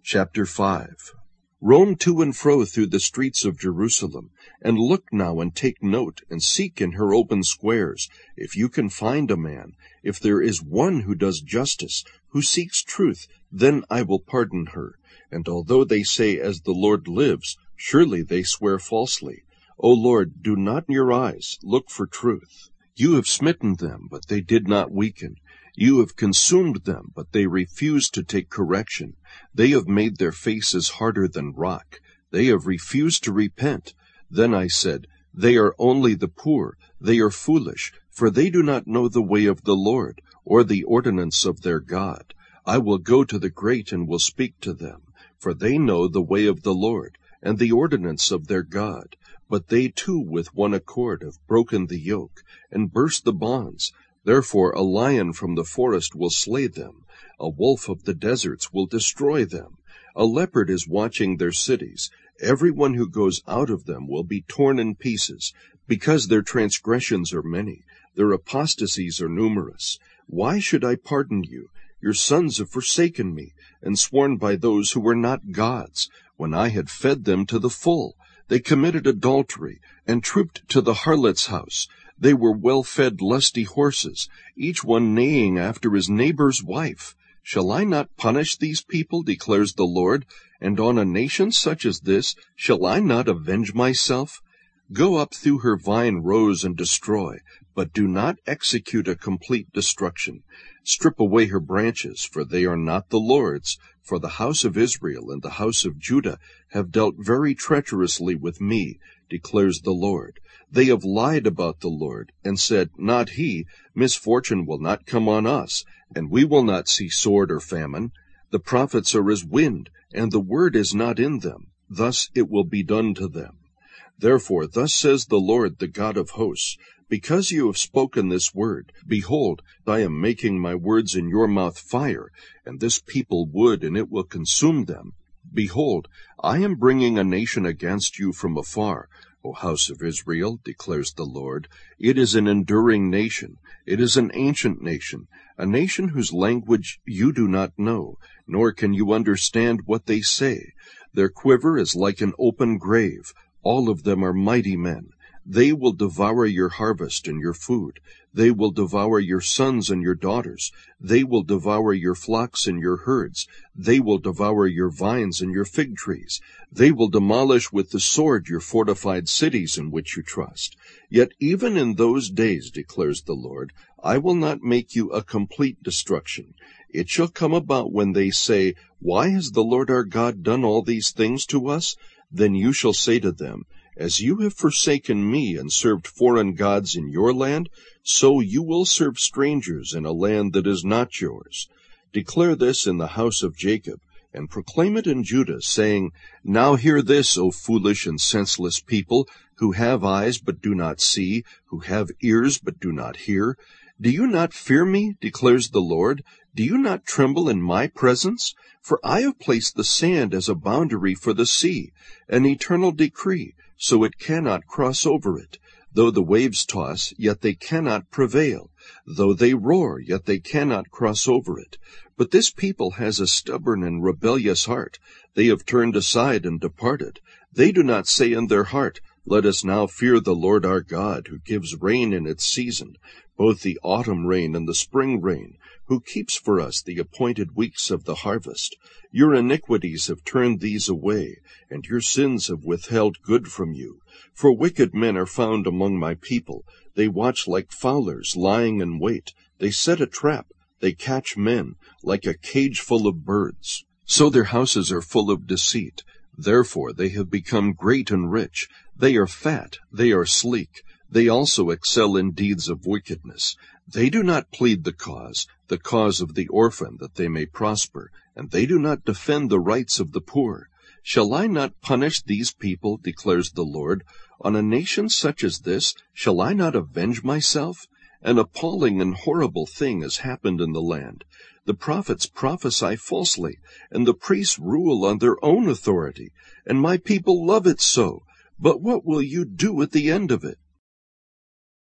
Chapter 5. Roam to and fro through the streets of Jerusalem, and look now and take note, and seek in her open squares, if you can find a man, if there is one who does justice, who seeks truth, then I will pardon her. And although they say, as the Lord lives, surely they swear falsely. O Lord, do not in your eyes look for truth. You have smitten them, but they did not weaken. You have consumed them, but they refused to take correction. They have made their faces harder than rock. They have refused to repent. Then I said, they are only the poor. They are foolish, for they do not know the way of the Lord, or the ordinance of their God. I will go to the great and will speak to them, for they know the way of the Lord, and the ordinance of their God. But they too with one accord have broken the yoke, and burst the bonds. Therefore a lion from the forest will slay them. A wolf of the deserts will destroy them. A leopard is watching their cities. Everyone who goes out of them will be torn in pieces, because their transgressions are many, their apostasies are numerous. Why should I pardon you? Your sons have forsaken me, and sworn by those who were not gods, when I had fed them to the full. They committed adultery, and trooped to the harlot's house. They were well-fed lusty horses, each one neighing after his neighbor's wife. Shall I not punish these people, declares the Lord, and on a nation such as this shall I not avenge myself? Go up through her vine rows and destroy, but do not execute a complete destruction. Strip away her branches, for they are not the Lord's. For the house of Israel and the house of Judah have dealt very treacherously with me, declares the Lord. They have lied about the Lord, and said, not he, misfortune will not come on us, and we will not see sword or famine. The prophets are as wind, and the word is not in them. Thus it will be done to them. Therefore thus says the Lord, the God of hosts, because you have spoken this word, behold, I am making my words in your mouth fire, and this people wood, and it will consume them. Behold, I am bringing a nation against you from afar, O house of Israel, declares the Lord. It is an enduring nation. It is an ancient nation, a nation whose language you do not know, nor can you understand what they say. Their quiver is like an open grave. All of them are mighty men. They will devour your harvest and your food. They will devour your sons and your daughters. They will devour your flocks and your herds. They will devour your vines and your fig trees. They will demolish with the sword your fortified cities in which you trust. Yet even in those days, declares the Lord, I will not make you a complete destruction. It shall come about when they say, why has the Lord our God done all these things to us? Then you shall say to them, as you have forsaken me and served foreign gods in your land, so you will serve strangers in a land that is not yours. Declare this in the house of Jacob, and proclaim it in Judah, saying, now hear this, O foolish and senseless people, who have eyes but do not see, who have ears but do not hear. Do you not fear me, declares the Lord? Do you not tremble in my presence? For I have placed the sand as a boundary for the sea, an eternal decree, so it cannot cross over it. Though the waves toss, yet they cannot prevail. Though they roar, yet they cannot cross over it. But this people has a stubborn and rebellious heart. They have turned aside and departed. They do not say in their heart, let us now fear the Lord our God, who gives rain in its season, both the autumn rain and the spring rain, who keeps for us the appointed weeks of the harvest. Your iniquities have turned these away, and your sins have withheld good from you. For wicked men are found among my people. They watch like fowlers, lying in wait. They set a trap. They catch men, like a cage full of birds. So their houses are full of deceit. Therefore they have become great and rich. They are fat, they are sleek. They also excel in deeds of wickedness. They do not plead the cause of the orphan, that they may prosper, and they do not defend the rights of the poor. Shall I not punish these people, declares the Lord? On a nation such as this, shall I not avenge myself? An appalling and horrible thing has happened in the land. The prophets prophesy falsely, and the priests rule on their own authority, and my people love it so. But what will you do at the end of it?